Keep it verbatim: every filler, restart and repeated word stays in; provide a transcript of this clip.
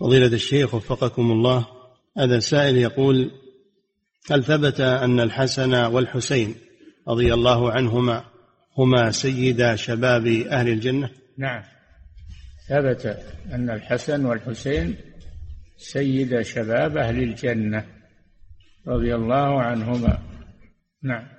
فضيلة الشيخ وفقكم الله، هذا سائل يقول: هل ثبت أن الحسن والحسين رضي الله عنهما هما سيدا شباب أهل الجنة؟ نعم، ثبت أن الحسن والحسين سيدا شباب أهل الجنة رضي الله عنهما. نعم.